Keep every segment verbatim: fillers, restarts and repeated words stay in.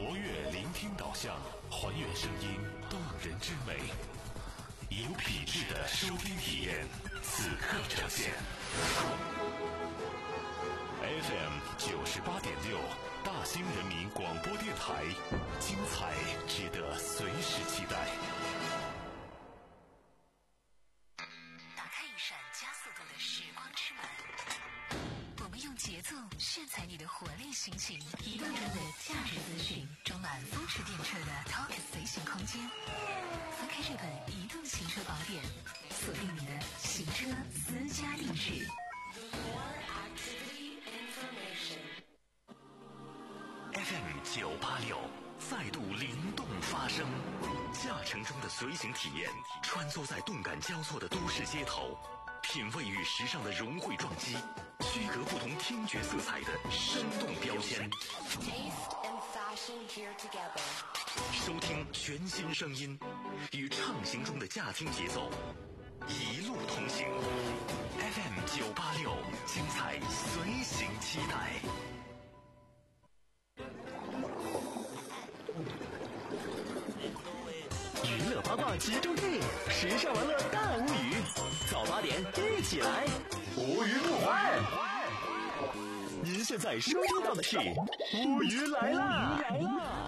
活跃聆听导向，还原声音动人之美，有品质的收听体验，此刻呈现。F M 九十八点六，大兴人民广播电台，精彩值得随时期待。 打开一扇加速度的时光之门，我们用节奏炫彩你的活力心情，移动中的价值资讯，装满风驰电掣的 Talk 随行空间。翻开这本移动行车宝典，锁定你的行车私家定制。 F M 九八六再度灵动发声，驾乘中的随行体验，穿梭在动感交错的都市街头，品味与时尚的融汇撞击，区隔不同听觉色彩的生动标签。收听全新声音，与畅行中的驾听节奏，一路同行。F M 九八六，精彩随行期待。 娱乐八卦集中地，时尚玩乐大无语。早八点一起来，无语不欢。您现在收听到的是无语来啦！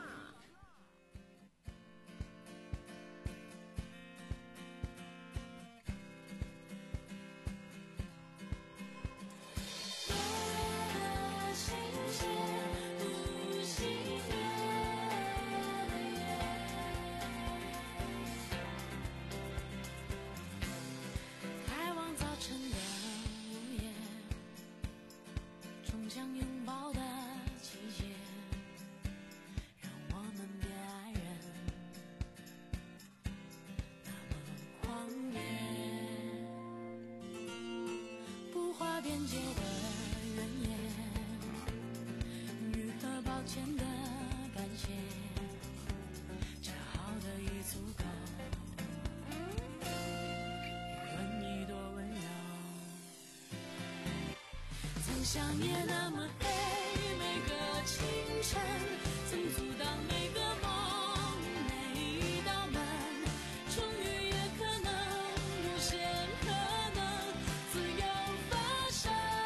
想也那么黑，每个清晨曾阻挡每个梦，每一道门终于也可能无限可能自由发生。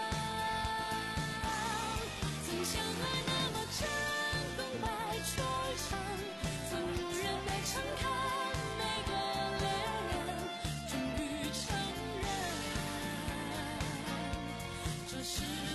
曾相爱那么真，功败垂成，曾无人被称看，每个恋人终于承认，这是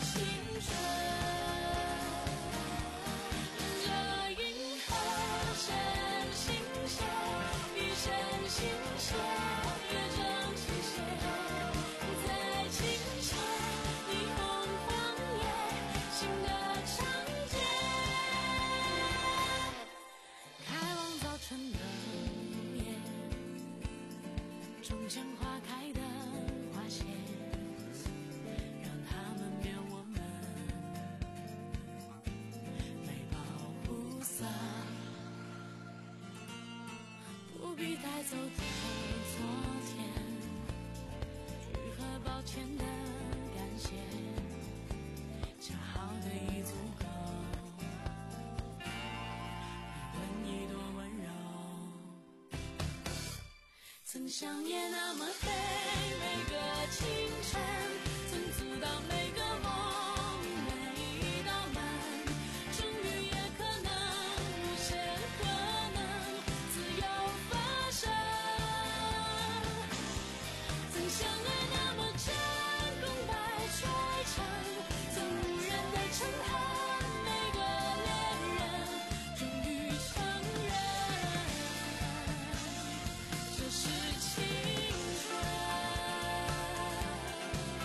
带走的昨天，愈合抱歉的感谢，这好的已足够。一吻一朵温柔，曾想也那么黑，每个清晨曾阻挡每个梦，每一道门终于也可能无限可能自由相爱那么真，功败垂成，曾无人的称叹，每个恋人终于承认，这是青春。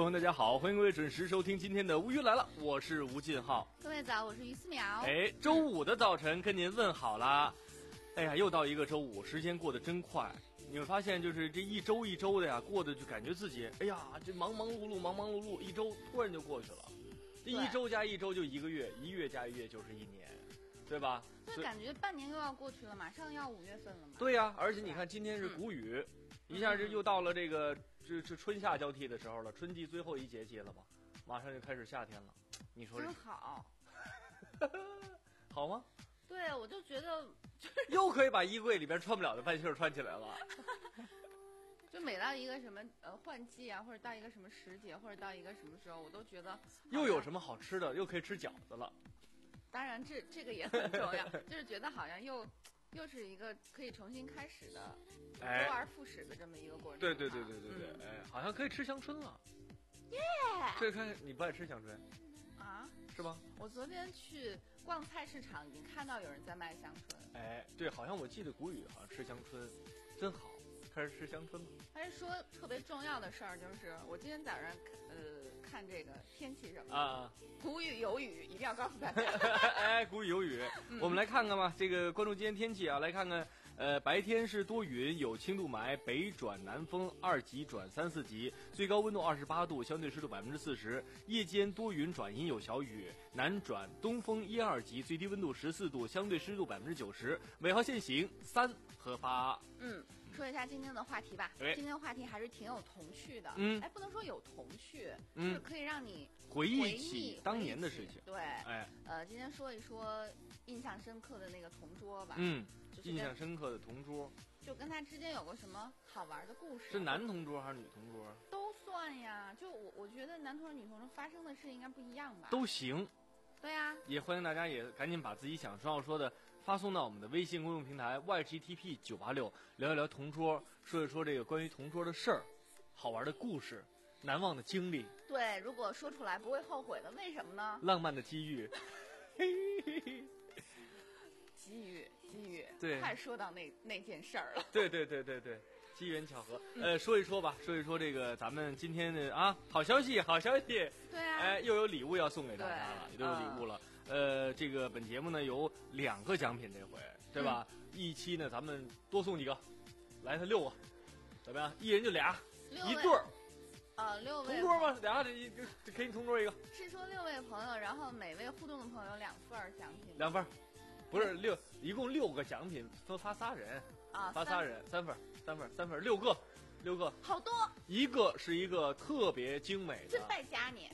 友大家好，欢迎各位准时收听今天的吴语来了，我是吴进浩。 各位早，我是于思淼。 哎，周五的早晨跟您问好啦。哎呀，又到一个周五，时间过得真快。你会发现，就是这一周一周的呀，过得就感觉自己，哎呀，这忙忙碌碌，忙忙碌碌，一周突然就过去了。这一周加一周就一个月，一月加一月就是一年，对吧？ 就感觉半年又要过去了，马上要五月份了嘛。 对呀，而且你看今天是谷雨，嗯、一下就又到了这个这这春夏交替的时候了，春季最后一节气了嘛，马上就开始夏天了。你说真好， 好吗？ 对，我就觉得、就是、 又可以把衣柜里边穿不了的半袖穿起来了。 就每到一个什么呃换季啊，或者到一个什么时节，或者到一个什么时候，我都觉得又有什么好吃的，又可以吃饺子了。 当然这这个也很重要，就是觉得好像又又是一个可以重新开始的，周而复始的这么一个过程。 对对对对对对，嗯、哎，好像可以吃香春了。 耶、 yeah! 这看你不爱吃香春啊？ 是吧？ 我昨天去逛菜市场，已经看到有人在卖香春。 哎，对，好像我记得谷雨好像吃香春，真好。开始吃香春了。 还是说特别重要的事儿，就是我今天早上呃看这个天气什么啊， 谷雨有雨，一定要告诉大家。 哎，谷雨有雨、嗯，我们来看看吧。这个关注今天天气啊，来看看。呃，白天是多云，有轻度霾，北转南风，二级转三四级，最高温度二十八度，相对湿度百分之四十。夜间多云转阴有小雨，南转东风一二级，最低温度十四度，相对湿度百分之九十。尾号限行三和八。 嗯，说一下今天的话题吧。 哎、 今天的话题还是挺有童趣的。 嗯， 哎，不能说有童趣， 嗯， 就是可以让你回忆起当年的事情。 对， 哎， 呃，今天说一说印象深刻的那个同桌吧。 嗯。 就是、 印象深刻的同桌， 就跟他之间有过什么好玩的故事？ 是男同桌还是女同桌？ 都算呀。就我我觉得男同桌、女同桌发生的事应该不一样吧？ 都行。 对呀、啊。 也欢迎大家也赶紧把自己想说要说的发送到我们的微信公众平台 Y G T P 九八六，聊一聊同桌，说一说这个关于同桌的事儿，好玩的故事，难忘的经历。 对，如果说出来不会后悔的，为什么呢？ 浪漫的机遇。 机遇，机遇， 对， 快说到那那件事儿了。 对对对对对，机缘巧合。嗯、呃，说一说吧，说一说这个咱们今天的啊，好消息，好消息。 对啊， 哎，又有礼物要送给大家了，又有礼物了。嗯、呃，这个本节目呢有两个奖品，这回对吧？嗯、一期呢咱们多送几个，来他六个，怎么样？一人就俩，一对儿。 啊，六位同桌吗？俩这一给你同桌一个。 是说六位朋友，然后每位互动的朋友两份奖品。 两份。不是六，一共六个奖品，分发仨人啊， 发仨人，三份，三份，三份，六个，六个， 好多。 一个是一个特别精美的， 真败家你，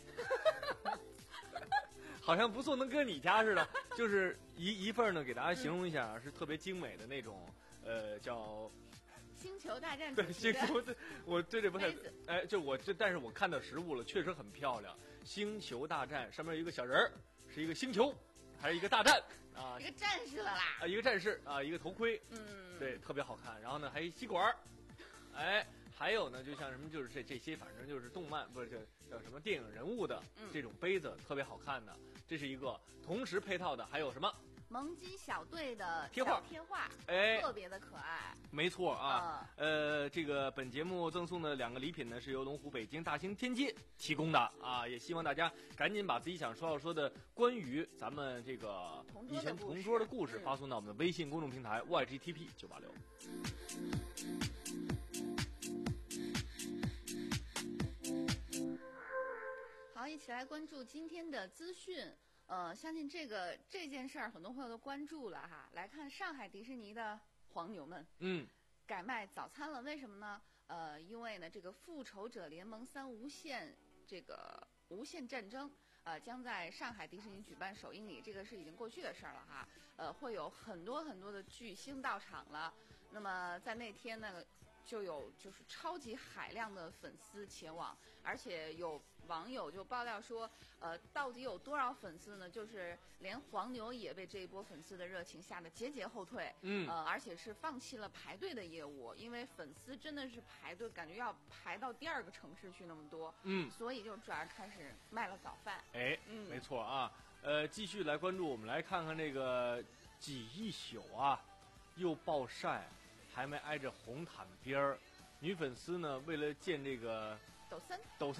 好像不送能跟你家似的。就是一一份呢，给大家形容一下，嗯、是特别精美的那种，呃，叫星球大战。 对，星球对，我对这不太，哎，就我这，但是我看到实物了，确实很漂亮。星球大战上面有一个小人儿，是一个星球。还是一个大战啊， 一个战士了啦啊，一个战士啊，一个头盔， 嗯， 对，特别好看。然后呢，还有一吸管，哎，还有呢，就像什么，就是这这些，反正就是动漫不是叫叫什么电影人物的这种杯子，嗯、特别好看的，这是一个。同时配套的还有什么？ 萌鸡小队的贴画， 贴画， 哎， 特别的可爱。 没错啊，嗯、呃，这个本节目赠送的两个礼品呢，是由龙湖北京大兴天街提供的啊，也希望大家赶紧把自己想说要说的关于咱们这个以前同桌的故事发送到我们的微信公众平台 Y G T P 九八六。 好，一起来关注今天的资讯。呃，相信这个这件事儿，很多朋友都关注了哈。来看上海迪士尼的黄牛们， 嗯， 改卖早餐了，为什么呢？呃，因为呢，这个《复仇者联盟三：无限》这个无限战争，呃，将在上海迪士尼举办首映礼，这个是已经过去的事儿了哈。呃，会有很多很多的巨星到场了。那么在那天呢，就有就是超级海量的粉丝前往，而且有网友就爆料说，呃，到底有多少粉丝呢？就是连黄牛也被这一波粉丝的热情吓得节节后退， 嗯， 呃，而且是放弃了排队的业务，因为粉丝真的是排队，感觉要排到第二个城市去那么多， 嗯， 所以就转而开始卖了早饭。 哎， 嗯， 没错啊，呃，继续来关注，我们来看看这个几一宿啊，又暴晒。还没挨着红毯边儿，女粉丝呢为了见这个抖森， 抖森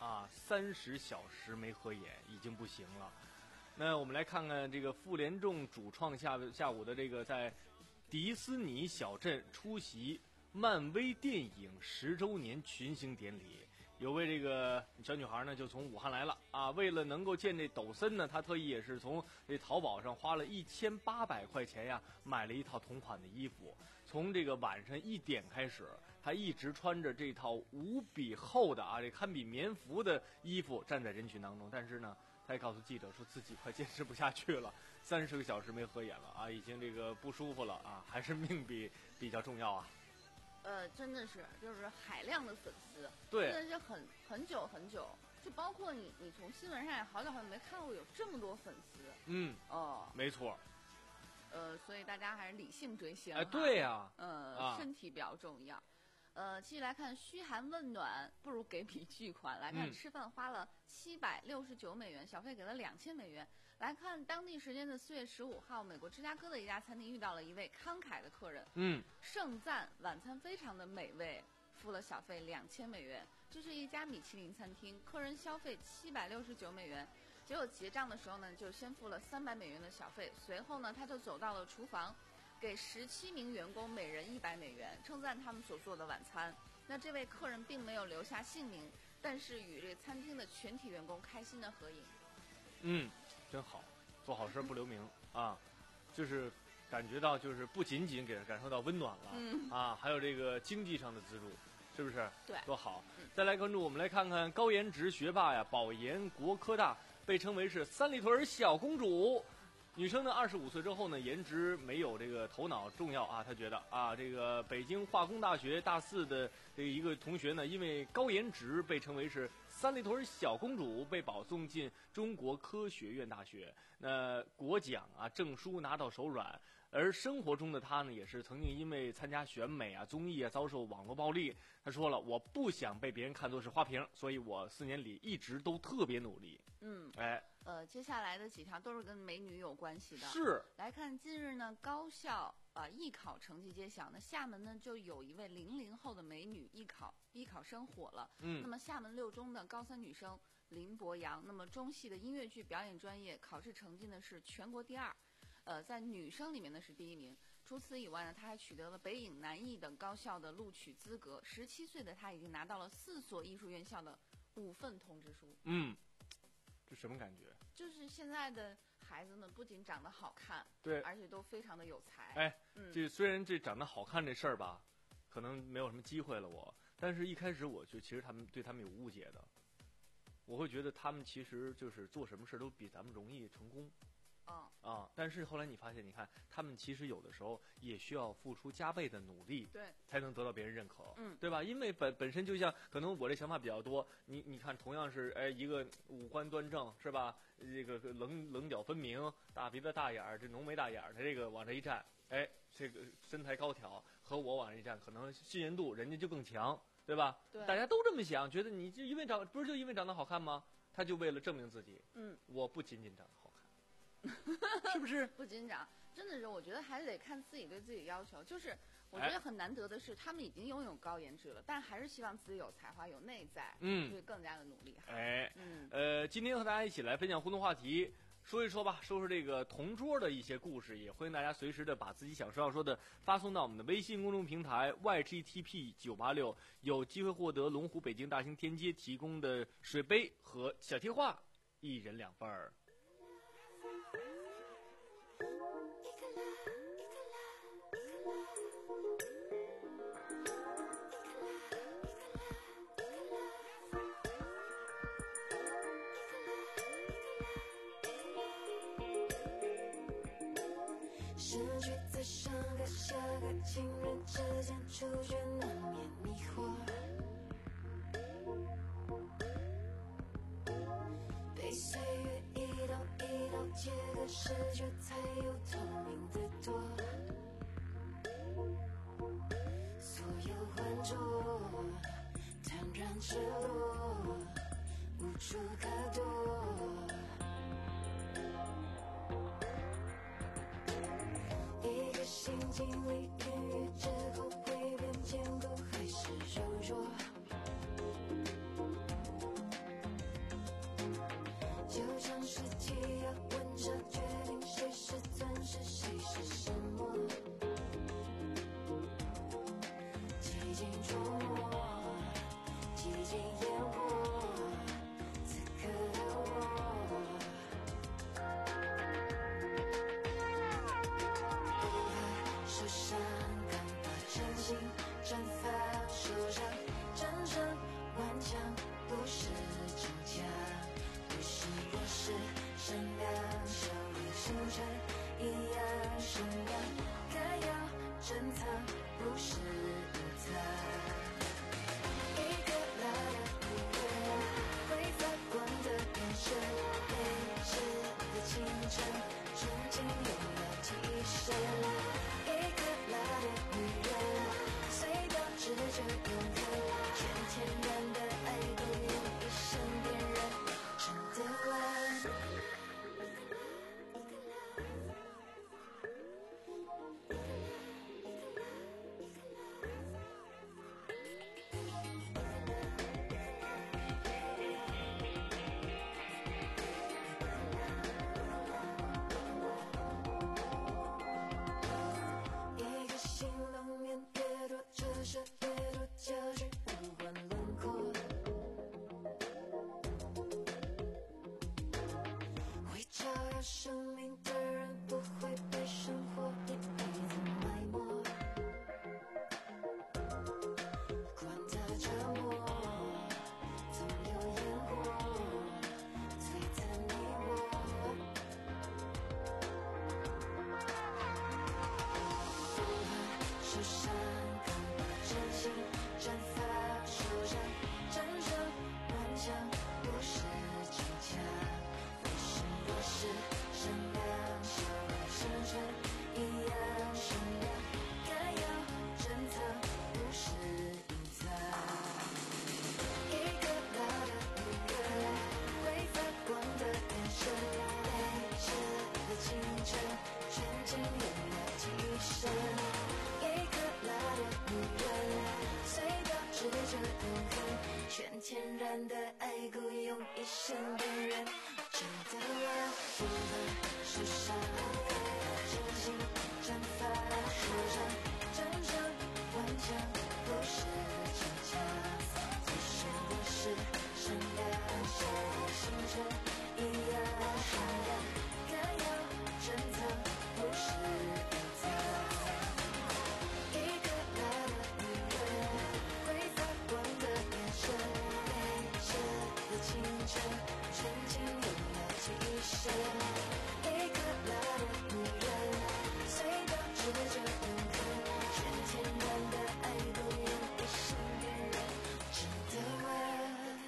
啊，三十小时没合眼已经不行了。那我们来看看这个傅连仲主创下下午的这个在迪斯尼小镇出席漫威电影十周年群星典礼。有位这个小女孩呢，就从武汉来了啊，为了能够见这抖森呢，她特意也是从这淘宝上花了一千八百块钱呀，买了一套同款的衣服。从这个晚上一点开始，她一直穿着这套无比厚的啊，这堪比棉服的衣服站在人群当中。但是呢，她也告诉记者说自己快坚持不下去了，三十个小时没合眼了啊，已经这个不舒服了啊，还是命比比较重要啊。 呃，真的是就是海量的粉丝， 对， 真的是很很久很久，就包括你，你从新闻上也好久好久没看过有这么多粉丝， 嗯， 哦， 没错， 呃，所以大家还是理性追星， 哎，对呀、啊， 呃、 啊， 身体比较重要。呃，继续来看嘘寒问暖，不如给笔巨款。来看、 嗯、 吃饭花了七百六十九美元，小费给了两千美元。来看当地时间的四月十五号，美国芝加哥的一家餐厅遇到了一位慷慨的客人， 嗯， 盛赞晚餐非常的美味，付了小费两千美元。这是一家米其林餐厅，客人消费七百六十九美元，结果结账的时候呢，就先付了三百美元的小费，随后呢，他就走到了厨房，给十七名员工每人一百美元，称赞他们所做的晚餐。那这位客人并没有留下姓名，但是与这个餐厅的全体员工开心的合影。 嗯，真好，做好事不留名啊，就是感觉到就是不仅仅给人感受到温暖了、 嗯、 啊，还有这个经济上的资助，是不是？ 对， 多好、 嗯。 再来关注，我们来看看高颜值学霸呀，保研国科大被称为是三里屯小公主。女生呢，二十五岁之后呢，颜值没有这个头脑重要啊。她觉得啊，这个北京化工大学大四的这一个同学呢，因为高颜值被称为是三里屯小公主，被保送进中国科学院大学。那国奖啊，证书拿到手软。而生活中的她呢，也是曾经因为参加选美啊、综艺啊，遭受网络暴力。她说了，我不想被别人看作是花瓶，所以我四年里一直都特别努力。 嗯， 哎。 呃，接下来的几条都是跟美女有关系的。 是， 来看近日呢，高校啊、呃、艺考成绩揭晓，那厦门呢就有一位零零后的美女艺考艺考生火了。 嗯， 那么厦门六中的高三女生林博洋，那么中戏的音乐剧表演专业考试成绩呢是全国第二，呃，在女生里面呢是第一名。除此以外呢，她还取得了北影南艺等高校的录取资格。十七岁的她已经拿到了四所艺术院校的五份通知书。 嗯。这什么感觉？ 就是现在的孩子们不仅长得好看， 对， 而且都非常的有才。 哎， 嗯， 这虽然这长得好看这事儿吧，可能没有什么机会了我，但是一开始我就其实他们对他们有误解的，我会觉得他们其实就是做什么事都比咱们容易成功。 啊、 嗯、啊！但是后来你发现，你看他们其实有的时候也需要付出加倍的努力， 对， 才能得到别人认可， 嗯， 对吧？因为本本身就像可能我这想法比较多，你你看，同样是哎一个五官端正是吧？这个棱棱角分明，大鼻子大眼儿，这浓眉大眼儿，他这个往这一站，哎，这个身材高挑，和我往这一站，可能信任度人家就更强，对吧？ 对， 大家都这么想，觉得你就因为长不是就因为长得好看吗？他就为了证明自己， 嗯， 我不仅仅长得好看。是不是不仅长，真的是我觉得还是得看自己对自己要求。就是我觉得很难得的是，他们已经拥有高颜值了，但还是希望自己有才华、有内在， 嗯， 所以更加的努力。 哎， 嗯， 呃，今天和大家一起来分享互动话题，说一说吧，说说这个同桌的一些故事，也欢迎大家随时的把自己想说要说的发送到我们的微信公众平台 Y G T P 九八六，有机会获得龙湖北京大型天街提供的水杯和小贴画，一人两份儿。 失去在上个下个情人之间触觉难免迷惑，被岁月一刀一刀切割，视觉才有透明的多，所有浑浊坦然赤裸，无处可躲。一个心经历孕育之后，会变坚固还是柔弱？ 手上刚把真心绽放，手上真正顽强，不是逞强。于是我是善良，笑里深沉一样善良，该要珍藏，不是隐藏。一个老的女人，会发光的眼神，未知的清晨，纯净永远提升。一个老的女人，隧道指着永恒，全天然的爱不用一生辨认，真的晚。一个新冷面跌落折射，跌落焦距，互换轮廓。会照耀生命的人，不会被生活一辈子埋没。管它折磨，总有烟火璀璨你我。手上刚把真心绽放，手上真正顽强，不是逞强。于是我是善良，笑里深沉一样善良，该要珍藏，不是隐藏。一个老的女人，会发光的眼神，未知的清晨，纯净永远提升。一个老的女人，隧道指着永恒，全天然的爱故用一生辨认，真的晚。我手上真心绽放，手上真正顽强，不是逞强。即使我是善良，笑里深沉一样善良，该要珍藏，不是隐藏。一个老的女人，会发光的眼神，未知的清晨，纯净永远提升。一个老的女人，隧道指着永恒，全天然的爱不用一生辨认，真的晚。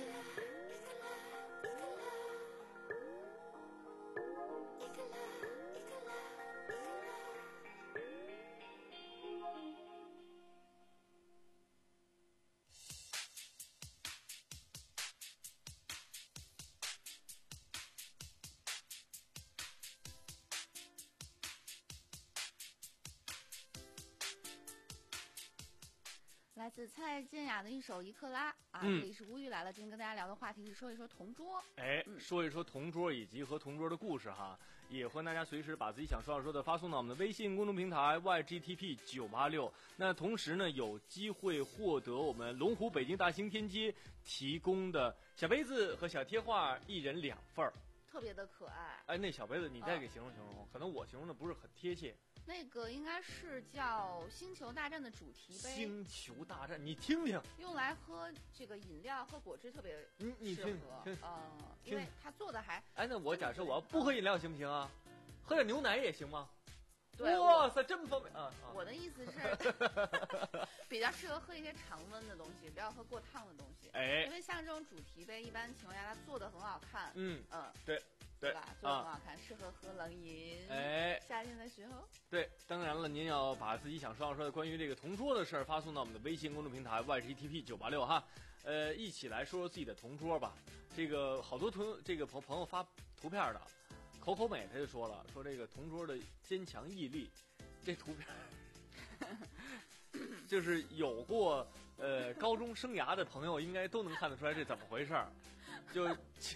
来自蔡健雅的一首《一克拉》啊， 嗯这里是无语来了。今天跟大家聊的话题是说一说同桌。 哎， 嗯说一说同桌以及和同桌的故事哈，也欢迎大家随时把自己想说要说的发送到我们的微信公众平台 Y G T P 九八六。那同时呢，有机会获得我们龙湖北京大兴天街提供的小杯子和小贴画，一人两份儿。 特别的可爱， 哎，那小杯子你再嗯给形容形容，可能我形容的不是很贴切。 那个应该是叫《星球大战》的主题杯， 星球大战，你听听， 用来喝这个饮料、喝果汁特别你你听适合。 听， 嗯， 听因为它做的还哎，那我假设我要不喝饮料行不行啊？喝点牛奶也行吗？ 对我哇塞，这么方便啊！啊我的意思是比较适合喝一些常温的东西，不要喝过烫的东西。 哎因，为像这种主题杯，一般情况下它做的很好看， 嗯， 嗯， 对对吧？做的很啊， 好看，适合喝冷饮。 哎， 夏天的时候， 对，当然了，您要把自己想说要说的关于这个同桌的事儿发送到我们的微信公众平台 Y G T P 九八六哈，呃，一起来说说自己的同桌吧。这个好多同这个朋朋友发图片的，口口美他就说了，说这个同桌的坚强毅力，这图片就是有过呃高中生涯的朋友应该都能看得出来这怎么回事儿，就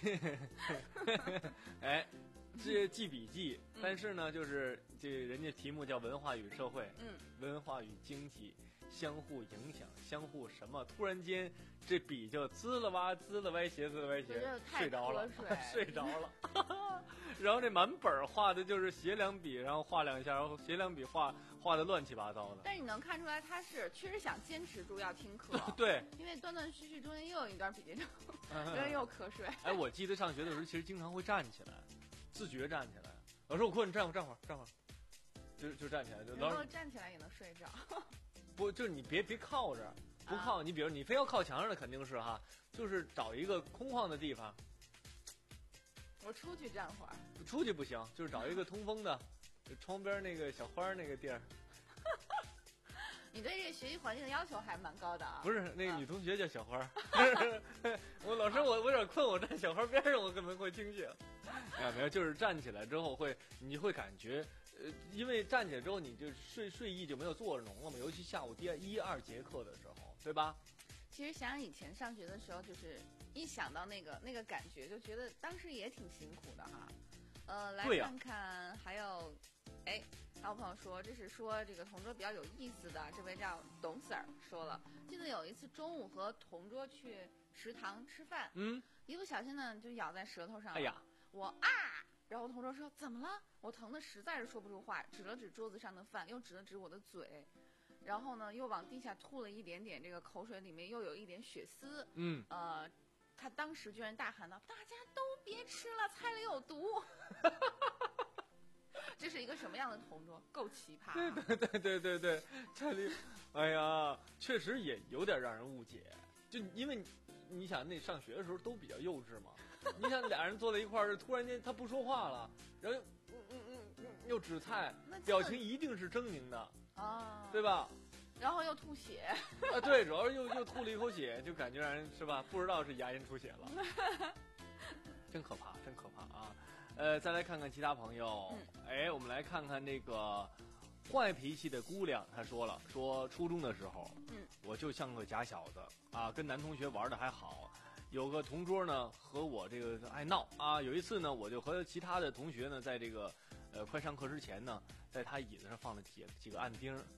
哎。这记笔记，但是呢，就是这人家题目叫文化与社会， 嗯， 文化与经济相互影响，相互什么？突然间，这笔就滋了哇，滋了歪斜，滋了歪斜对这，太睡着了瞌睡， 睡着了。 然后这满本儿画的就是写两笔，然后画两下，然后写两笔画画的乱七八糟的。 但是你能看出来，他是确实想坚持住要听课。 对， 因为断断续续中间又有一段笔记账，中间又瞌睡。 哎，我记得上学的时候，其实经常会站起来，自觉站起来。老师，我困，站会站会儿，站会儿，就就站起来。就然后站起来也能睡着。 不，就是你别别靠着，不靠。啊、你比如你非要靠墙上的，肯定是哈，就是找一个空旷的地方。 我出去站会儿。 出去不行，就是找一个通风的，窗边那个小花那个地儿。 你对这个学习环境的要求还蛮高的啊。 不是，那个女同学叫小花。我老师，我我有点困，我站小花边上，我可能会清醒。啊，没有，就是站起来之后会，你会感觉，呃，因为站起来之后你就睡睡意就没有做浓了嘛，尤其下午第一二节课的时候，对吧？ 其实想想以前上学的时候，就是一想到那个那个感觉，就觉得当时也挺辛苦的哈。呃，来看看，还有，哎，还有朋友说，这是说这个同桌比较有意思的，这位叫董 Sir 说了，记得有一次中午和同桌去食堂吃饭， 嗯， 一不小心呢就咬在舌头上了， 哎呀， 我啊，然后同桌说怎么了？我疼的实在是说不出话，指了指桌子上的饭，又指了指我的嘴。然后呢，又往地下吐了一点点，这个口水里面又有一点血丝。 嗯， 呃，他当时居然大喊道：“大家都别吃了，菜里有毒！”这是一个什么样的同桌？够奇葩、啊！ 对对对对对对，菜里，哎呀，确实也有点让人误解。就因为你，你想那上学的时候都比较幼稚嘛，你想俩人坐在一块儿，突然间他不说话了，然后嗯嗯嗯嗯又指菜，表情一定是狰狞的。啊，对吧？ 然后又吐血啊，对，主要是又又吐了一口血，就感觉让人是吧？不知道是牙龈出血了，真可怕，真可怕啊！呃，再来看看其他朋友，嗯、哎，我们来看看那个坏脾气的姑娘，她说了，说初中的时候，嗯，我就像个假小子啊，跟男同学玩的还好，有个同桌呢和我这个爱闹啊，有一次呢，我就和其他的同学呢在这个。呃，快上课之前呢，在他椅子上放了几几个暗钉儿。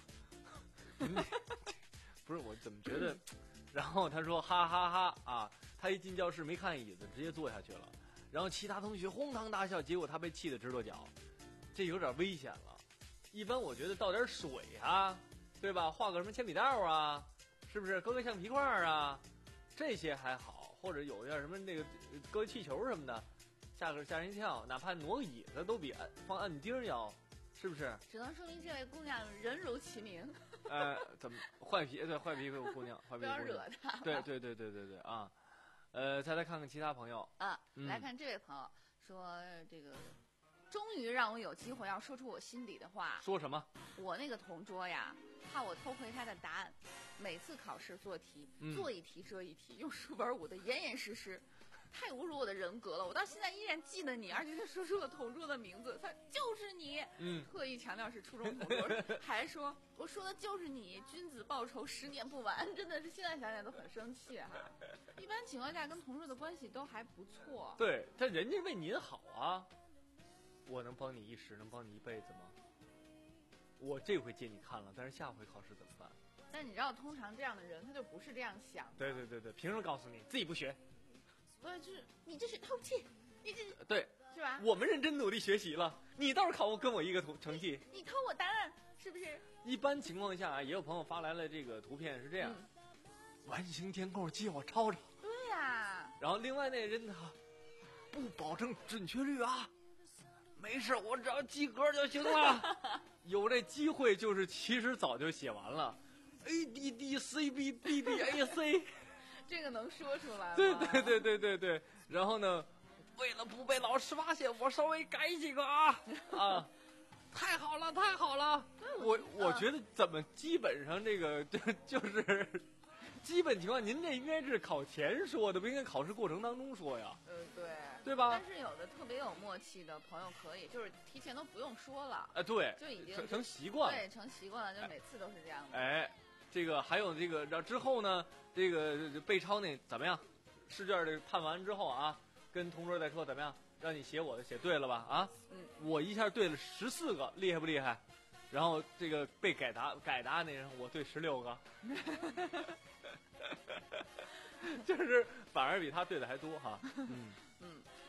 不是我怎么觉得？然后他说哈哈哈啊！他一进教室没看椅子，直接坐下去了。然后其他同学哄堂大笑，结果他被气得直跺脚，这有点危险了。一般我觉得倒点水啊，对吧？画个什么铅笔道啊，是不是？搁个橡皮块啊，这些还好，或者有点什么那个搁气球什么的。吓个吓人一跳，哪怕挪个椅子都比放暗钉要，是不是？ 只能说明这位姑娘人如其名。 呃，怎么坏脾对坏脾气姑娘，坏脾气姑娘， 不要惹她。 对对对对对对啊，呃，再来看看其他朋友啊，嗯、来看这位朋友说这个，终于让我有机会要说出我心底的话。 说什么？ 我那个同桌呀，怕我偷窥他的答案，每次考试做题，嗯、做一题遮一题，用书本捂得严严实实。太侮辱我的人格了！我到现在依然记得你，而且他说出了同桌的名字，他就是你。嗯，特意强调是初中同桌，还说我说的就是你，君子报仇，十年不晚。真的是现在想想都很生气哈。一般情况下跟同桌的关系都还不错。 对，但人家为您好啊，我能帮你一时，能帮你一辈子吗？我这回借你看了，但是下回考试怎么办？ 但你知道，通常这样的人他就不是这样想的。 对对对对，凭什么告诉你自己不学？ 对，就是你这是偷窃，你这是对是吧？ 我们认真努力学习了，你倒是考跟我一个成绩， 你, 你偷我答案是不是？ 一般情况下啊，也有朋友发来了这个图片是这样，嗯、完形填空借我抄抄。 对呀、啊。 然后另外那人他不保证准确率啊，没事，我只要及格就行了。有这机会就是其实早就写完了 ，A D D C B B D A C。 这个能说出来吗？ 对对对对对对，然后呢，为了不被老师发现，我稍微改几个啊啊，太好了太好了！我我觉得怎么基本上这个就就是基本情况，您这应该是考前说的，不应该考试过程当中说呀。 嗯，对， 对吧？ 但是有的特别有默契的朋友可以，就是提前都不用说了啊，对， 就已经成成习惯了， 对，成习惯了，就每次都是这样的。 哎。这个还有这个，然后之后呢，这个背抄那怎么样？试卷这判完之后啊，跟同桌再说怎么样？让你写我的，写对了吧？啊，嗯，我一下对了十四个，厉害不厉害？然后这个被改答改答那人，我对十六个，就是反而比他对的还多哈。嗯嗯，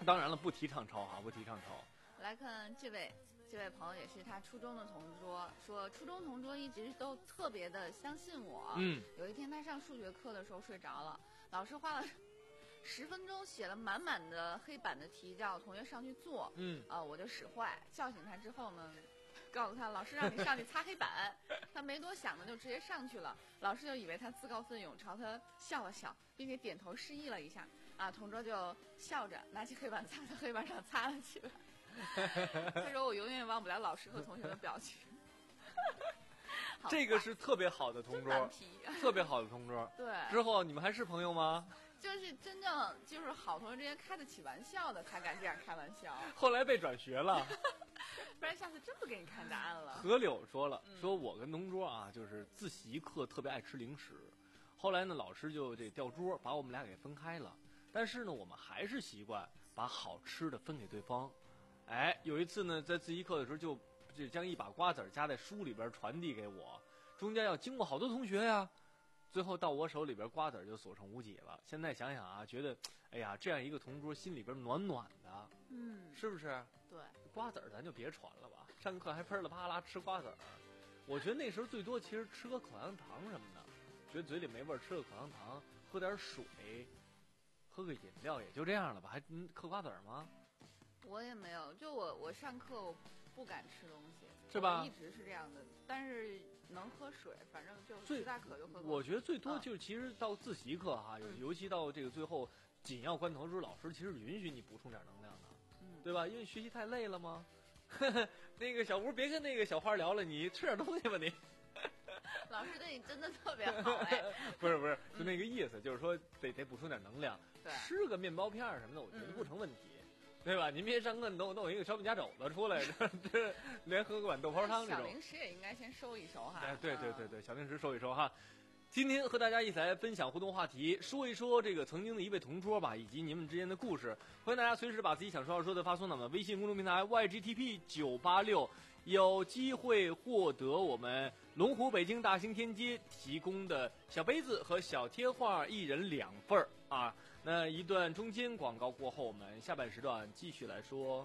当然了，不提倡抄哈，不提倡抄。 来看这位。这位朋友也是他初中的同桌，说初中同桌一直都特别的相信我。 嗯， 有一天他上数学课的时候睡着了，老师花了十分钟写了满满的黑板的题，叫同学上去做。 嗯， 啊、呃，我就使坏，叫醒他之后呢，告诉他老师让你上去擦黑板，他没多想呢就直接上去了。老师就以为他自告奋勇，朝他笑了笑，并且点头示意了一下。啊，同桌就笑着拿起黑板擦在黑板上擦了起来。他说我永远忘不了老师和同学的表情。 这个是特别好的同桌，特别好的同桌。 对， 之后你们还是朋友吗？ 就是真正就是好同学之间开得起玩笑的才敢这样开玩笑。 后来被转学了， 不然下次真不给你看答案了。 何柳说了， 嗯、 说我跟同桌啊，就是自习课特别爱吃零食，后来呢，老师就这调桌，把我们俩给分开了。但是呢，我们还是习惯把好吃的分给对方。哎，有一次呢，在自习课的时候就，就将一把瓜子夹在书里边传递给我，中间要经过好多同学呀，最后到我手里边瓜子就所剩无几了。现在想想啊，觉得，哎呀，这样一个同桌心里边暖暖的， 嗯， 是不是？ 对， 瓜子咱就别传了吧，上课还噼里啪啦吃瓜子儿。我觉得那时候最多其实吃个口香糖什么的，觉得嘴里没味儿，吃个口香糖，喝点水，喝个饮料也就这样了吧，还嗯嗑瓜子儿吗？ 我也没有，就我我上课我不敢吃东西， 是吧？ 一直是这样的，但是能喝水，反正就最实在渴就喝。 我觉得最多就是其实到自习课哈， 嗯、 尤其到这个最后紧要关头时候，老师其实允许你补充点能量的， 嗯， 对吧？因为学习太累了吗？那个小吴别跟那个小花聊了，你吃点东西吧你。 老师对你真的特别好哎。 不是不是，就那个意思，嗯、就是说得得补充点能量， 对， 吃个面包片什么的，我觉得不成问题。嗯对吧？您别上课弄弄一个烧饼夹肘子出来，这连喝个碗豆泡汤这种。 小零食也应该先收一收哈。 哎，对对对对，小零食收一收哈。今天和大家一起来分享互动话题，说一说这个曾经的一位同桌吧，以及你们之间的故事。欢迎大家随时把自己想说要说的发送到我们微信公众平台 Y G T P 九八六，有机会获得我们龙湖北京大兴天街提供的小杯子和小贴画，一人两份儿啊。那一段中间广告过后，我们下半时段继续来说。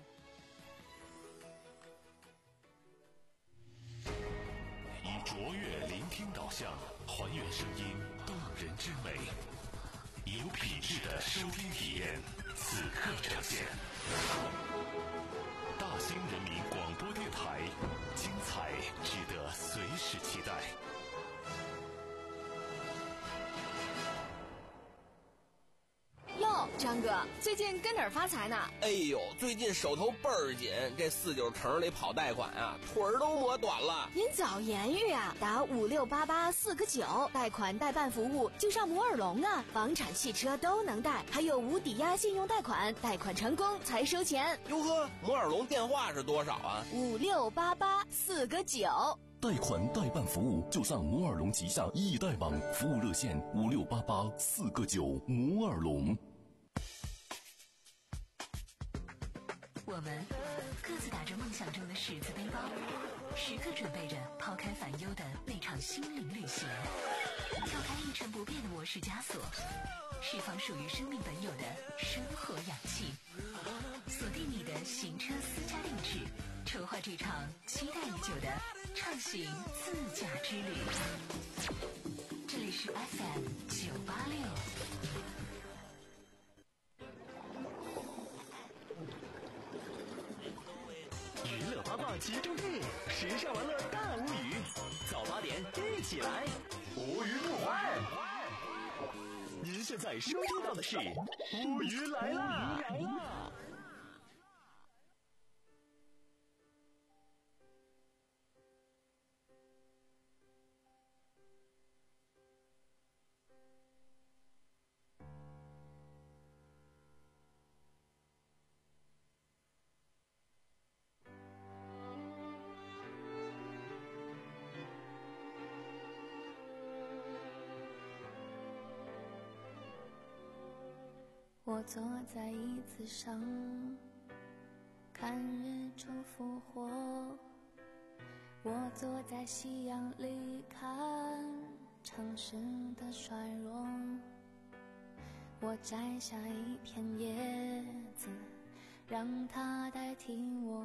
以卓越聆听导向，还原声音动人之美，有品质的收听体验，此刻呈现。大兴人民广播电台，精彩值得随时期待。 哟，张哥，最近跟哪儿发财呢？ 哎呦，最近手头倍儿紧，这四九城里跑贷款啊，腿儿都磨短了。 您早言语啊，打五六八八四个九，贷款代办服务就上摩尔龙啊，房产、汽车都能贷，还有无抵押信用贷款，贷款成功才收钱。 哟呵，摩尔龙电话是多少啊？ 五六八八四个九。 贷款代办服务就上摩尔龙旗下易贷网，服务热线五六八八四个九。摩尔龙。 我们各自打着梦想中的十字背包，时刻准备着抛开烦忧的那场心灵旅行，跳开一成不变的我式枷锁，释放属于生命本有的生活氧气，锁定你的行车私家定制，筹划这场期待已久的畅行自驾之旅。这里是 F M 九八六。 娱乐八卦集中地，时尚玩乐大无语，早八点一起来，无语不欢。您现在收听到的是无语来啦！来啦！ 我坐在椅子上，看日出复活。我坐在夕阳里，看城市的衰弱。我摘下一片叶子， 让它代替我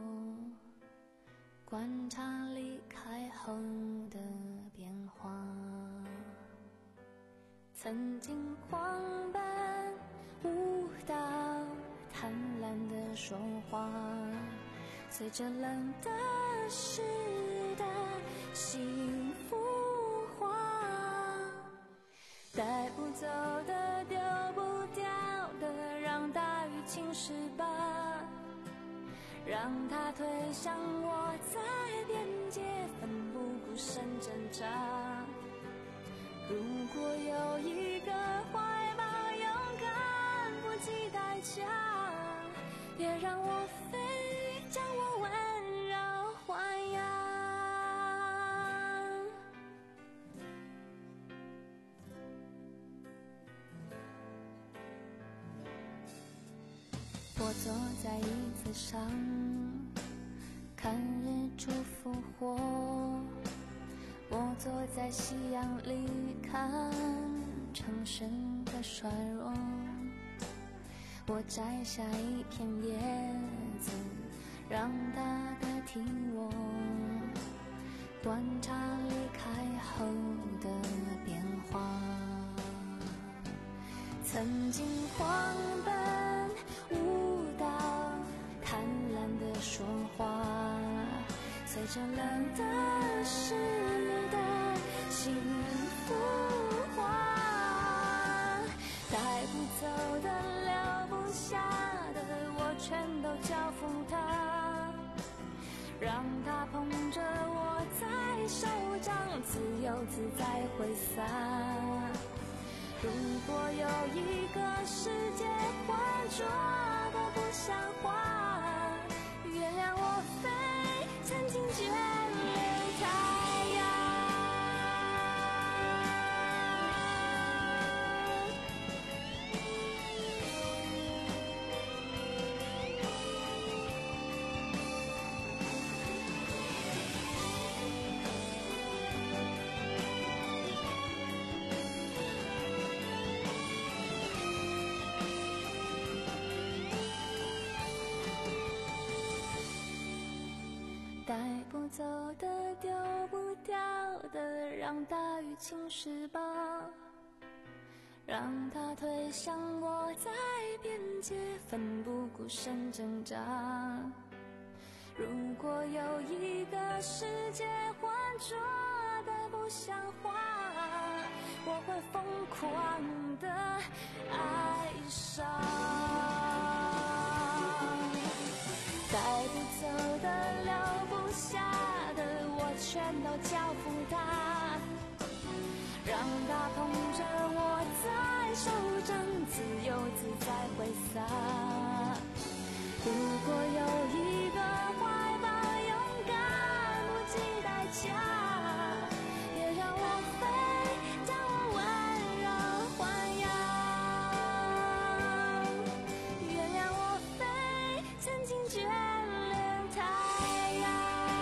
观察离开后的变化。曾经狂奔舞蹈，贪婪的说话，随着冷的湿的幸福化，带不走的丢不掉的，让大雨侵蚀吧，让它推向我在边界奋不顾身挣扎。如果有一个怀抱，勇敢不计代价，别让我飞，将我温柔豢养。我坐在椅子上，看日出复活，我坐在夕阳里，看城市的衰弱。我摘下一片叶子，让它代替我观察离开后的变化。曾经狂奔舞蹈，贪婪的说话，随着冷的湿的幸福化，带不走的留不下的，我全都交付它，让它捧着我在手掌，自由自在挥洒。如果有一个世界浑浊的不像话，原谅我飞，曾经眷恋太阳。带不走的丢不掉的，让大雨侵蚀吧，让它推向我在边界奋不顾身挣扎。如果有一个世界浑浊的不像话，我会疯狂的爱上。带不走的留不下的，我全都交付它，让它捧着我在手掌，自由自在挥洒。如果有一个怀抱，勇敢不计代价，别让我飞，将我温柔豢养。原谅我飞，曾经眷恋太阳。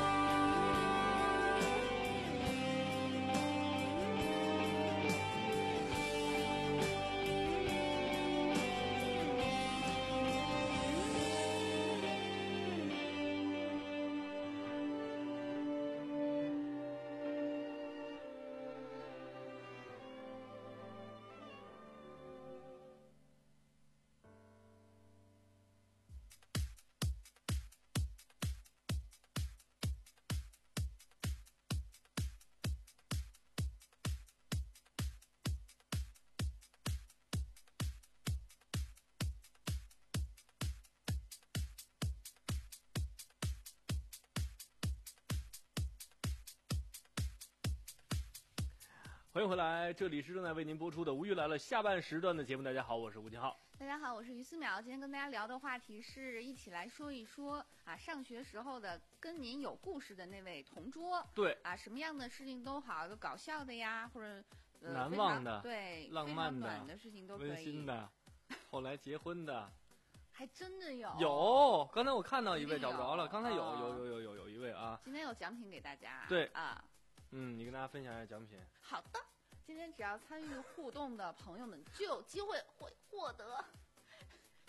欢迎回来，这里是正在为您播出的《吴语来了》下半时段的节目。大家好，我是吴金浩。 大家好，我是于思淼。今天跟大家聊的话题是一起来说一说啊，上学时候的跟您有故事的那位同桌。 对啊， 什么样的事情都好，有搞笑的呀，或者、呃、 难忘的， 对， 浪漫的、 暖的事情都可以。 温馨的，后来结婚的， 还真的有。 有，刚才我看到一位找不着了，刚才有有有有有有一位啊。 今天有奖品给大家。 对啊， 嗯，你跟大家分享一下奖品。 好的。今天只要参与互动的朋友们就有机会会获得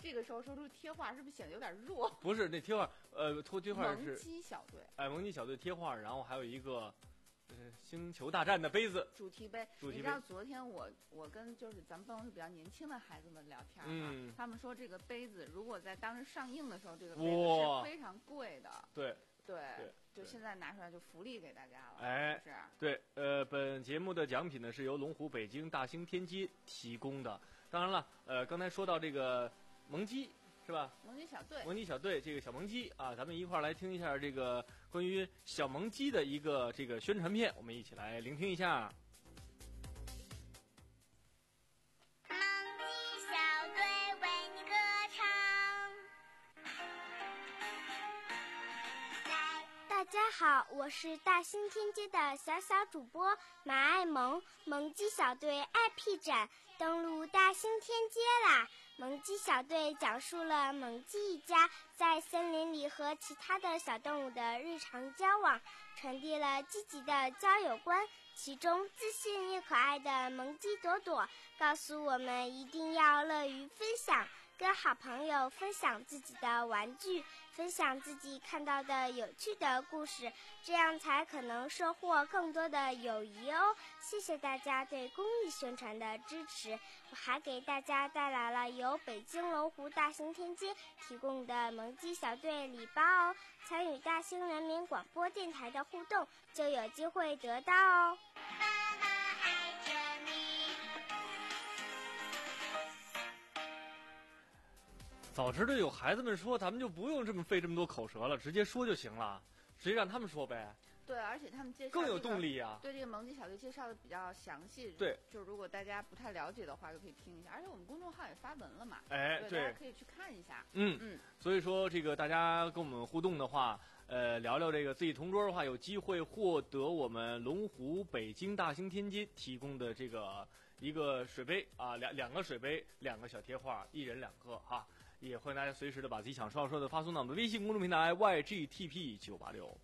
这个时候说出贴画，是不是显得有点弱？ 不是，那贴画，呃，托贴画是萌鸡小队， 哎，萌鸡小队贴画，然后还有一个，呃，星球大战的杯子， 主题杯。 主题杯。 你知道昨天我我跟就是咱们办公室比较年轻的孩子们聊天啊， 嗯， 他们说这个杯子如果在当时上映的时候，这个杯子是非常贵的。 对。 对， 对， 就现在拿出来就福利给大家了。 哎， 是， 对，呃，本节目的奖品呢是由龙湖北京大兴天机提供的。当然了，呃，刚才说到这个萌鸡是吧？ 萌鸡小队， 萌鸡小队，这个小萌鸡啊，咱们一块儿来听一下这个关于小萌鸡的一个这个宣传片，我们一起来聆听一下。 大家好，我是大兴天街的小小主播马爱萌。萌鸡小队 I P 展登陆大兴天街啦！萌鸡小队讲述了萌鸡一家在森林里和其他的小动物的日常交往，传递了积极的交友观。其中自信又可爱的萌鸡朵朵告诉我们一定要乐于分享，跟好朋友分享自己的玩具，分享自己看到的有趣的故事，这样才可能收获更多的友谊哦。谢谢大家对公益宣传的支持。我还给大家带来了由北京龙湖大兴天街提供的萌鸡小队礼包哦，参与大兴人民广播电台的互动就有机会得到哦。妈妈爱着你。 早知道有孩子们说，咱们就不用这么费这么多口舌了，直接说就行了，直接让他们说呗。 对，而且他们介绍、这个、 个、 更有动力呀、啊。 对这个萌鸡小队介绍的比较详细。 对， 就是如果大家不太了解的话，就可以听一下。而且我们公众号也发文了嘛， 哎， 对，大家可以去看一下。 嗯嗯。 所以说，这个大家跟我们互动的话，呃，聊聊这个自己同桌的话，有机会获得我们龙湖北京大兴天街提供的这个一个水杯啊，两两个水杯，两个小贴画，一人两个哈。也欢迎大家随时的把自己想说要说的发送到我们的微信公众平台 Y G T P 九八六。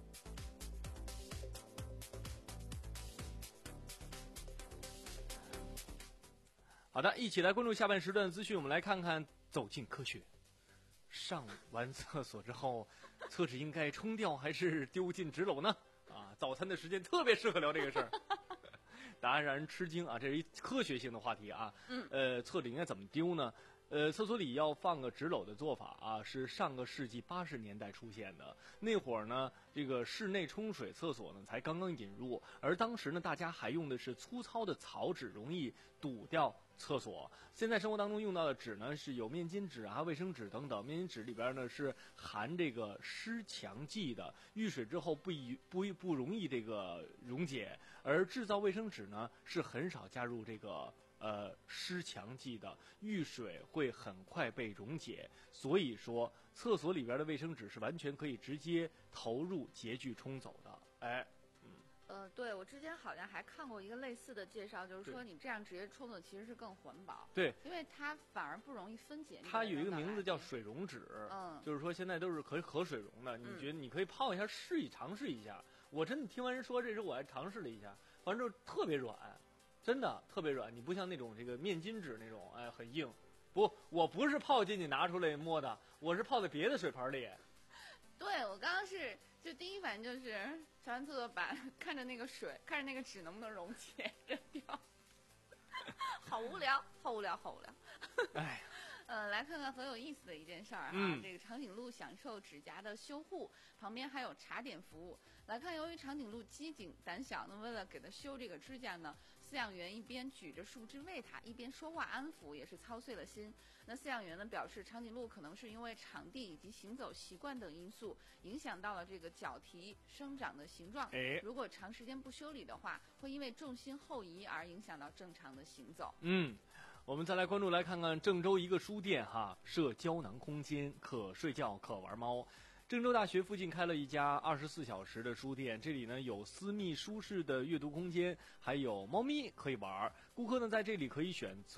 好的，一起来关注下半时段的资讯。我们来看看走进科学。上完厕所之后，厕纸应该冲掉还是丢进纸篓呢？啊，早餐的时间特别适合聊这个事儿。答案让人吃惊啊！这是一科学性的话题啊。 嗯。 呃，厕纸应该怎么丢呢？呃，厕所里要放个纸篓的做法啊，是上个世纪八十年代出现的。那会儿呢，这个室内冲水厕所呢才刚刚引入，而当时呢，大家还用的是粗糙的草纸，容易堵掉厕所。现在生活当中用到的纸呢，是有面巾纸啊、卫生纸等等。面巾纸里边呢是含这个湿强剂的，遇水之后不易不不容易这个溶解，而制造卫生纸呢是很少加入这个。呃，湿强剂的遇水会很快被溶解，所以说厕所里边的卫生纸是完全可以直接投入洁具冲走的。哎，嗯， 呃，对，我之前好像还看过一个类似的介绍，就是说你这样直接冲走其实是更环保。 对， 因为它反而不容易分解。 它有一个名字叫水溶纸， 嗯， 就是说现在都是可可水溶的，你觉得你可以泡一下试一尝试一下。我真的听完人说这时候我还尝试了一下，反正就特别软。真的特别软，你不像那种这个面巾纸那种，哎，很硬。不，我不是泡进去拿出来摸的，我是泡在别的水盆里。 对，我刚刚是就第一反应就是上完厕所把看着那个水，看着那个纸能不能溶解扔掉，好无聊，好无聊，好无聊。 哎。 呃，来看看很有意思的一件事儿哈、 嗯， 这个长颈鹿享受指甲的修护，旁边还有茶点服务。来看，由于长颈鹿机警胆小，那为了给它修这个指甲呢，饲养员一边举着树枝喂它，一边说话安抚，也是操碎了心。那饲养员呢表示，长颈鹿可能是因为场地以及行走习惯等因素，影响到了这个脚蹄生长的形状。 哎， 如果长时间不修理的话，会因为重心后移而影响到正常的行走。 嗯。我们再来关注来看看郑州一个书店哈，设胶囊空间，可睡觉可玩猫。郑州大学附近开了一家二十四小时的书店，这里呢有私密舒适的阅读空间，还有猫咪可以玩。顾客呢在这里可以选择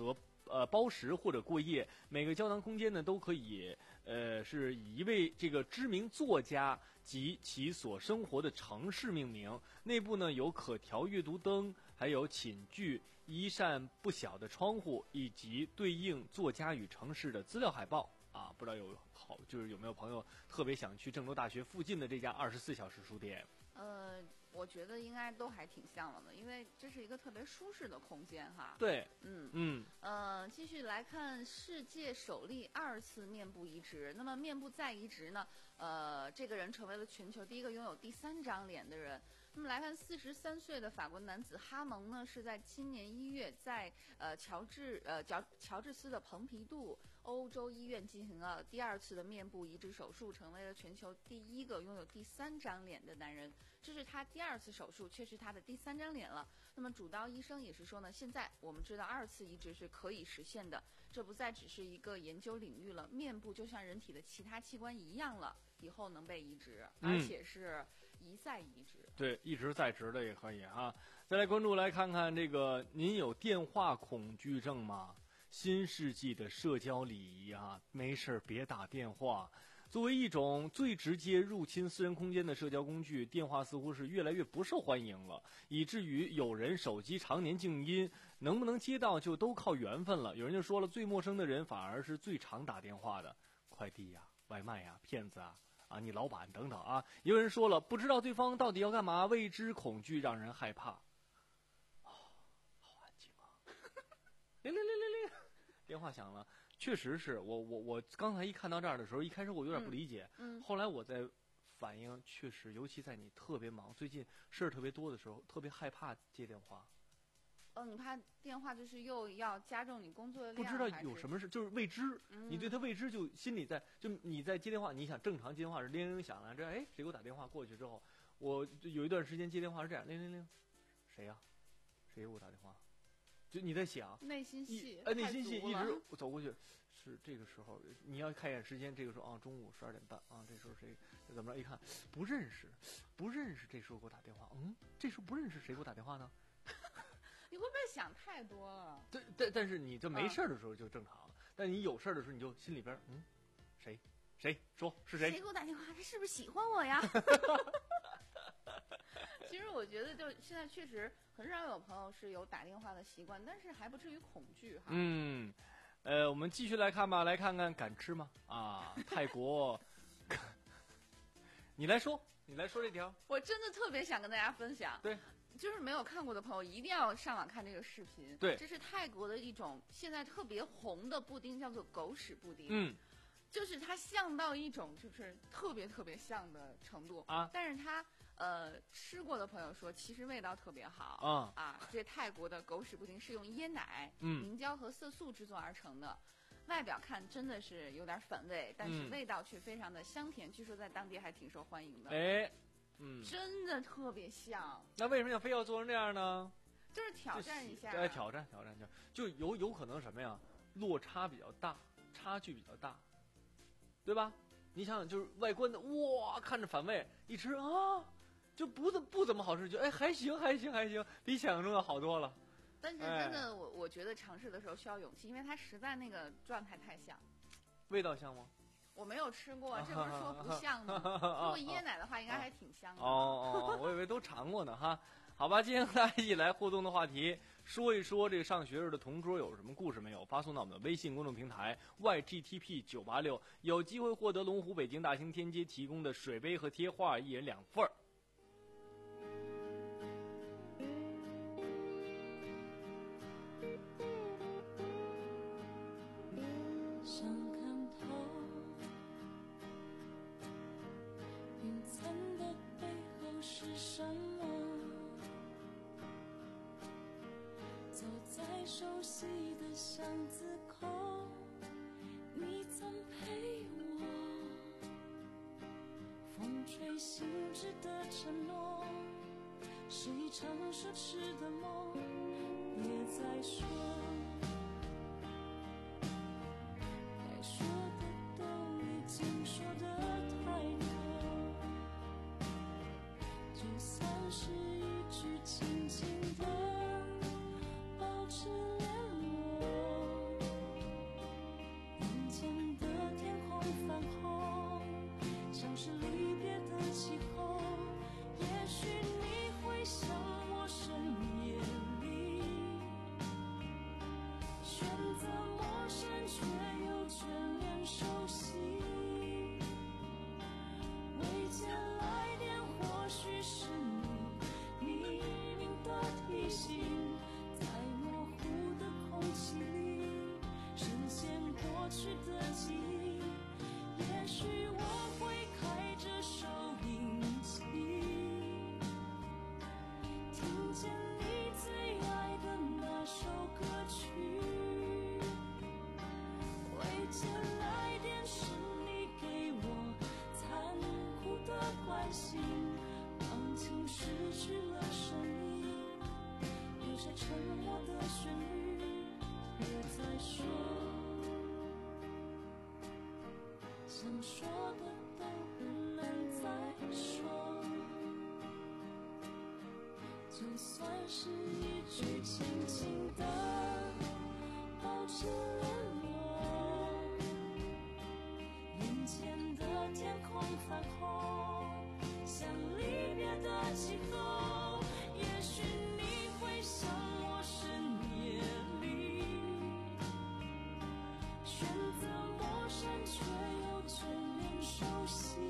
呃包食或者过夜。每个胶囊空间呢都可以呃是以一位这个知名作家及其所生活的城市命名。内部呢有可调阅读灯，还有寝具、一扇不小的窗户，以及对应作家与城市的资料海报。啊，不知道有好就是有没有朋友特别想去郑州大学附近的这家二十四小时书店？ 呃，我觉得应该都还挺向往的，因为这是一个特别舒适的空间哈。 对， 嗯嗯， 呃，继续来看世界首例二次面部移植。那么面部再移植呢？呃，这个人成为了全球第一个拥有第三张脸的人。那么来看，四十三岁的法国男子哈蒙呢，是在今年一月在呃乔治呃乔乔治斯的蓬皮杜欧洲医院进行了第二次的面部移植手术，成为了全球第一个拥有第三张脸的男人。这是他第二次手术，却是他的第三张脸了。那么主刀医生也是说呢，现在我们知道二次移植是可以实现的，这不再只是一个研究领域了，面部就像人体的其他器官一样了，以后能被移植， 嗯、 而且是一再移植。 对，一直在职的也可以哈。再来关注来看看这个，您有电话恐惧症吗？新世纪的社交礼仪啊，没事别打电话。作为一种最直接入侵私人空间的社交工具，电话似乎是越来越不受欢迎了，以至于有人手机常年静音，能不能接到就都靠缘分了。有人就说了，最陌生的人反而是最常打电话的，快递呀、外卖呀、骗子啊。啊，你老板等等啊！有人说了，不知道对方到底要干嘛，未知恐惧让人害怕。哦，好安静啊！铃铃铃铃铃，电话响了。确实是我我我刚才一看到这儿的时候，一开始我有点不理解， 嗯，嗯后来我在反应，确实，尤其在你特别忙、最近事儿特别多的时候，特别害怕接电话。 哦，你怕电话就是又要加重你工作的量， 不知道有什么事，就是未知、 嗯， 你对他未知就心里在，就你在接电话，你想正常接电话是铃铃响了，这哎谁给我打电话过去之后，我有一段时间接电话是这样，铃铃铃，谁呀、啊？谁给我打电话？就你在想内心戏， 哎，内心戏一直走过去，是这个时候你要看一眼时间，这个时候啊中午十二点半啊，这时候谁怎么着？一看不认识，不认识，这时候给我打电话，嗯，这时候不认识谁给我打电话呢？ 你会不会想太多了？ 对，但但是你这没事的时候就正常了，嗯、但你有事的时候你就心里边嗯，谁谁说是谁？ 谁给我打电话？他是不是喜欢我呀？其实我觉得，就现在确实很少有朋友是有打电话的习惯，但是还不至于恐惧哈。 嗯，呃，我们继续来看吧，来看看敢吃吗？啊，泰国，你来说，你来说这条。 我真的特别想跟大家分享。 对。 就是没有看过的朋友一定要上网看这个视频。 对， 这是泰国的一种现在特别红的布丁，叫做狗屎布丁。 嗯， 就是它像到一种就是特别特别像的程度啊。 但是它呃吃过的朋友说，其实味道特别好啊啊。这泰国的狗屎布丁是用椰奶、 嗯、 明胶和色素制作而成的。外表看真的是有点粉味，但是味道却非常的香甜，嗯、据说在当地还挺受欢迎的。 哎。嗯， 真的特别像。 那为什么要非要做成这样呢？ 就是挑战一下。 哎，挑战挑战就有有可能什么呀？落差比较大，差距比较大，对吧？你想想，就是外观的哇，看着反胃，一吃啊，就不怎不怎么好吃，就哎还行还行还行，比想象中要好多了。 但是真的，哎、我我觉得尝试的时候需要勇气，因为它实在那个状态太像。 味道像吗？ 我没有吃过，这不是说不像吗？如果椰奶的话，应该还挺香的。 哦哦，我以为都尝过呢哈。好吧，今天和大家一起来互动的话题，说一说这个上学时的同桌有什么故事没有？发送到我们的微信公众平台 Y G T P 九八六，有机会获得龙湖北京大兴天街提供的水杯和贴画，一人两份儿。 熟悉的巷子口，你曾陪我，风吹醒时的承诺，是一场奢侈的梦，别再说，该说的都已经说得太多，就算是一句轻轻的保持联络， 下沉默的旋律，别再说，想说的都不能再说，就算是一句轻轻的保持联络，眼前的天空泛红，像离别的气候，也许你会像我深夜里选择陌生却又眷恋熟悉，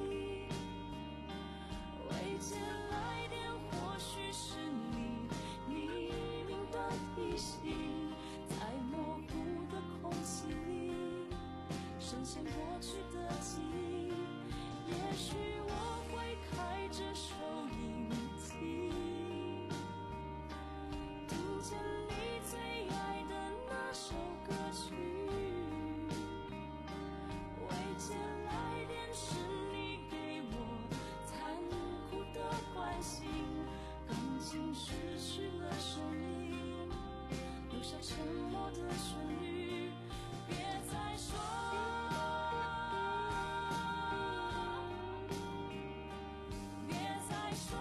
未接来电或许是你匿名的提醒，在模糊的空气里深陷过去的记忆，也许我会开着收音机，听见你最爱的那首歌曲，未接来电是你给我残酷的关心，钢琴失去了声音，留下沉默的旋律，别再说，别再说，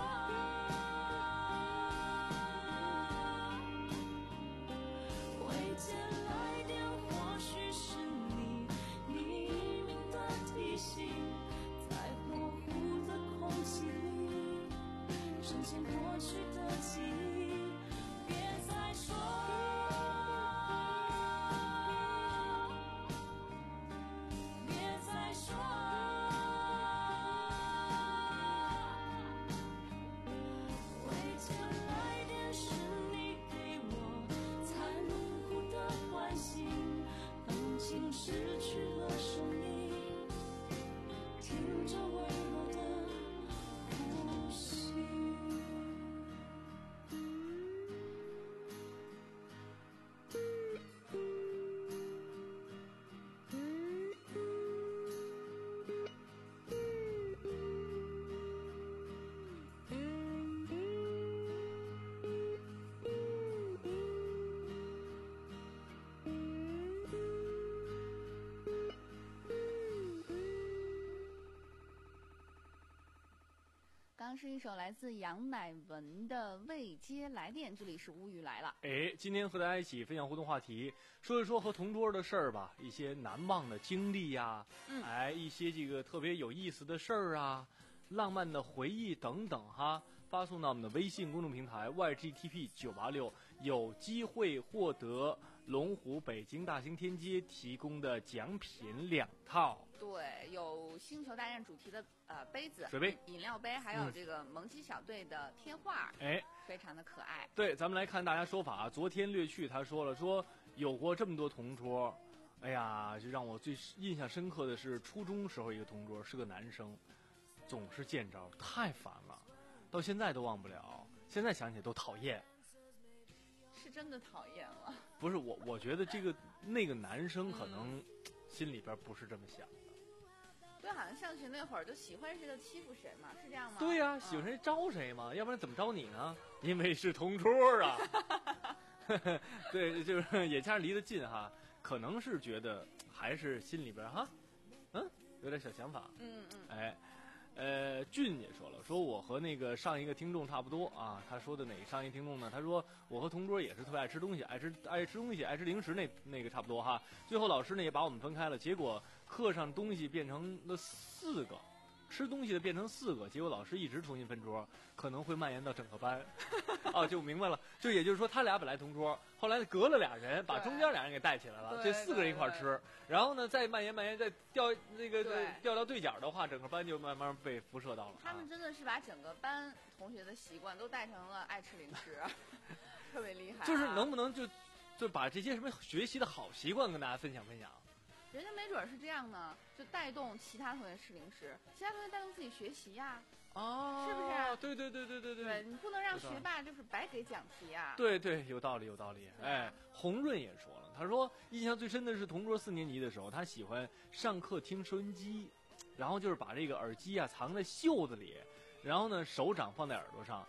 未接来电或许是你匿名的提醒，在模糊的空气里深陷过去的记忆，别再说，别再说，未接来电是你给我残酷的关心，钢琴失去了声音，听着温柔的呼吸。 刚刚是一首来自杨乃文的《未接来电》，这里是乌鱼来了。 哎，今天和大家一起分享互动话题，说一说和同桌的事儿吧，一些难忘的经历呀， 嗯， 哎，一些这个特别有意思的事儿啊，浪漫的回忆等等哈，发送到我们的微信公众平台 Y G T P 九八六，有机会获得龙湖北京大兴天街提供的奖品两套。 对，有星球大战主题的呃杯子、 水杯、 饮料杯，还有嗯这个萌鸡小队的贴画， 哎， 非常的可爱。 对，咱们来看大家说法。昨天略去他说了，说有过这么多同桌，哎呀，就让我最印象深刻的是初中时候一个同桌是个男生，总是见着，太烦了，到现在都忘不了，现在想起来都讨厌。 是真的讨厌了。 不是我，我觉得这个那个男生可能心里边不是这么想的。 对，好像上学那会儿就喜欢谁就欺负谁嘛，是这样吗？ 对呀、啊，喜欢谁招谁嘛，要不然怎么招你呢？因为是同桌啊。对，就是也加上离得近哈，可能是觉得还是心里边哈，嗯，有点小想法。 嗯嗯。 哎，呃，俊也说了，说我和那个上一个听众差不多啊。他说的哪上一听众呢？他说我和同桌也是特别爱吃东西，爱吃爱吃东西，爱吃零食那那个差不多哈。最后老师呢也把我们分开了，结果课上东西变成了四个。吃东西的变成四个，结果老师一直重新分桌，可能会蔓延到整个班。哦，就明白了，就也就是说他俩本来同桌，后来隔了俩人，把中间俩人给带起来了，这四个人一块吃，然后呢再蔓延蔓延，再掉那个掉到对角的话，整个班就慢慢被辐射到了。 他们真的是把整个班同学的习惯都带成了爱吃零食，特别厉害、啊。 就是能不能就就把这些什么学习的好习惯跟大家分享分享？ 人家没准是这样呢，就带动其他同学吃零食，其他同学带动自己学习呀、 啊，哦， 是不是？ 对对对对对对， 对你不能让学霸就是白给讲题啊。 对对，有道理有道理。哎，洪润也说了，他说印象最深的是同桌四年级的时候，他喜欢上课听收音机，然后就是把这个耳机啊藏在袖子里，然后呢手掌放在耳朵上。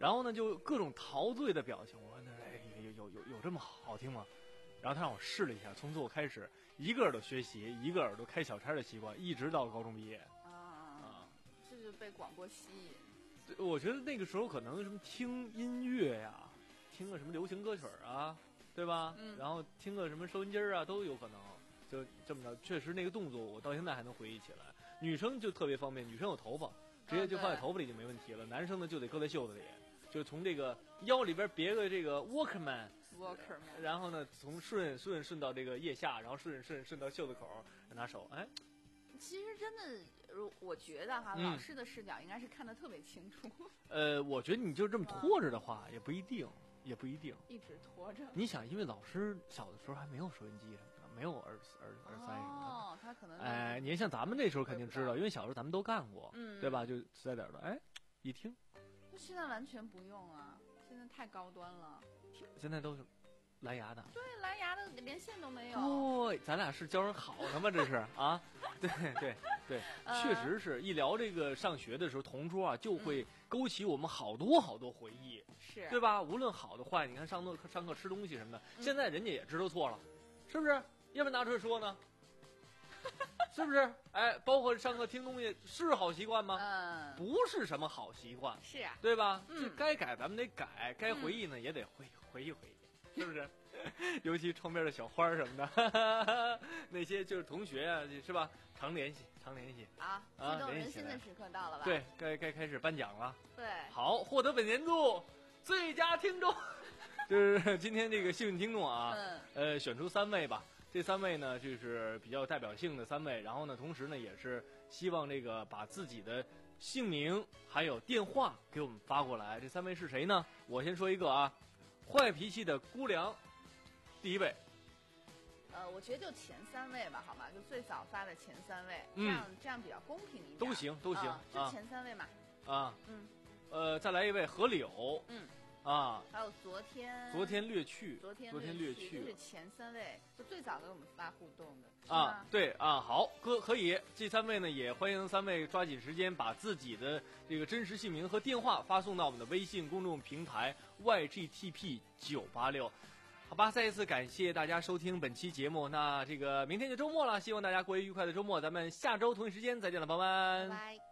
然后呢就各种陶醉的表情。我说哎，有有有有这么好听吗？然后他让我试了一下，从此我开始一个耳朵学习，一个耳朵开小差的习惯，一直到高中毕业。 啊啊，这就被广播吸引。 我觉得那个时候可能什么听音乐呀，听个什么流行歌曲啊，对吧？ 嗯。 然后听个什么收音机啊，都有可能。就这么着，确实那个动作我到现在还能回忆起来。女生就特别方便，女生有头发，直接就放在头发里就没问题了。男生呢就得搁在袖子里，就从这个腰里边别个这个 Walkman。Walkman， 然后呢，从顺顺顺到这个腋下，然后顺顺顺到袖子口，拿手，哎， 其实真的，如我觉得哈， 嗯、 老师的视角应该是看得特别清楚。 呃，我觉得你就这么拖着的话，也不一定，也不一定。 一直拖着。 你想，因为老师小的时候还没有收音机什么的，没有耳耳耳塞什么的。 哦，他可能。 哎，你像咱们那时候肯定知道，因为小时候咱们都干过， 嗯， 对吧？就在点的，哎，一听。 现在完全不用啊，现在太高端了。 现在都是蓝牙的， 对，蓝牙的连线都没有。 对，咱俩是教人好的吗？这是啊，对对对， 呃、 确实是一聊这个上学的时候，同桌啊就会勾起我们好多好多回忆， 是、 嗯、对吧？无论好的坏，你看上课上课吃东西什么的，嗯、现在人家也知道错了，是不是？要不然拿出来说呢？是不是？哎，包括上课听东西是好习惯吗？ 嗯， 不是什么好习惯， 是啊， 对吧？ 嗯， 这该改咱们得改，该回忆呢、嗯、也得回回忆回忆，是不是？尤其窗边的小花什么的，哈哈哈，那些就是同学啊，是吧？常联系，常联系啊！激动人心的时刻到了吧？ 对，该该开始颁奖了。 对， 好，获得本年度最佳听众，就是今天这个幸运听众啊， 嗯， 呃，选出三位吧。这三位呢，就是比较有代表性的三位，然后呢，同时呢，也是希望这个把自己的姓名还有电话给我们发过来。这三位是谁呢？我先说一个啊，坏脾气的姑娘，第一位。 呃，我觉得就前三位吧，好吧，就最早发的前三位， 嗯、 这样这样比较公平一点。 都行，都行， 啊、就前三位嘛。 啊， 嗯， 呃，再来一位何柳， 嗯。 啊， 还有昨天， 昨天略去， 昨天昨天略去， 这是前三位，就最早给我们发互动的啊，对啊，好，哥可以，这三位呢也欢迎三位抓紧时间把自己的这个真实姓名和电话发送到我们的微信公众平台 Y G T P 九八六，好吧，再一次感谢大家收听本期节目，那这个明天就周末了，希望大家过一愉快的周末，咱们下周同一时间再见了，朋友们， 拜拜。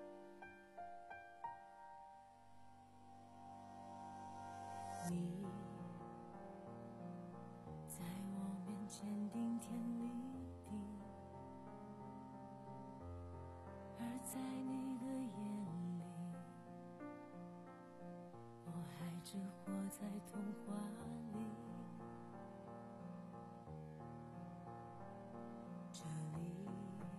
你在我面前顶天立地，而在你的眼里，我还只活在童话里。这里，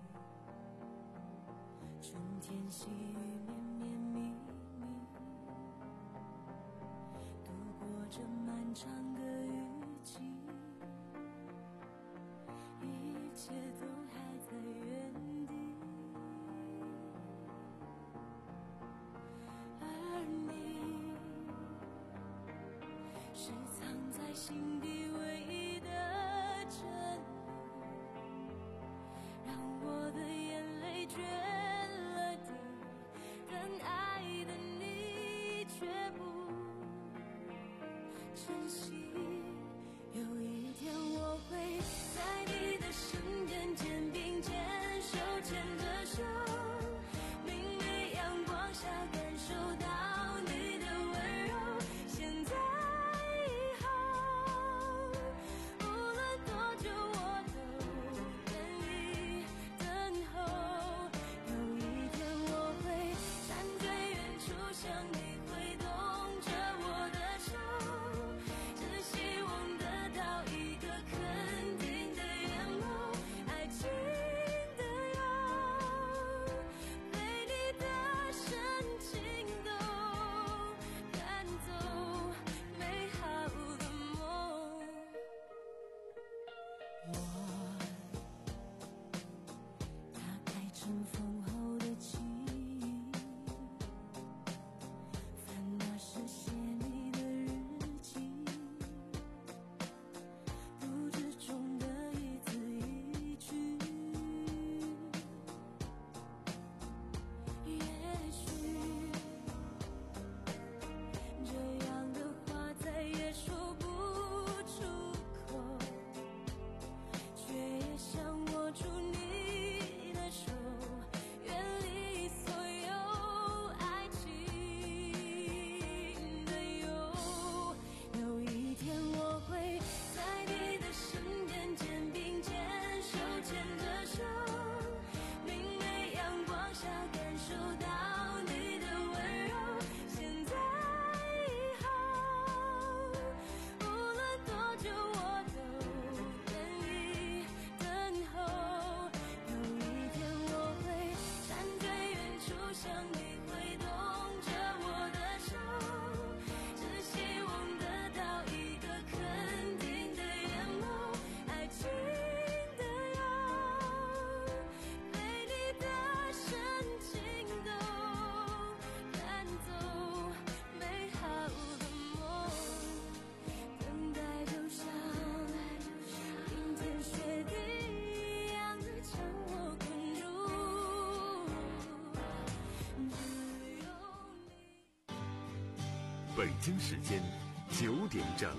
春天细雨绵绵密密，度过这漫长的雨季，一切都还在原地，而你是藏在心底唯一的真理，让我的眼泪决了堤，更爱的你却不珍惜。有一天我会在你的身边，肩并肩，手牵着手，明媚阳光下感受到你的温柔。现在以后，无论多久我都愿意等候。有一天我会站在远处向你挥动着我的手，只希望得到一个肯定的眼眸，爱情北京时间九点整。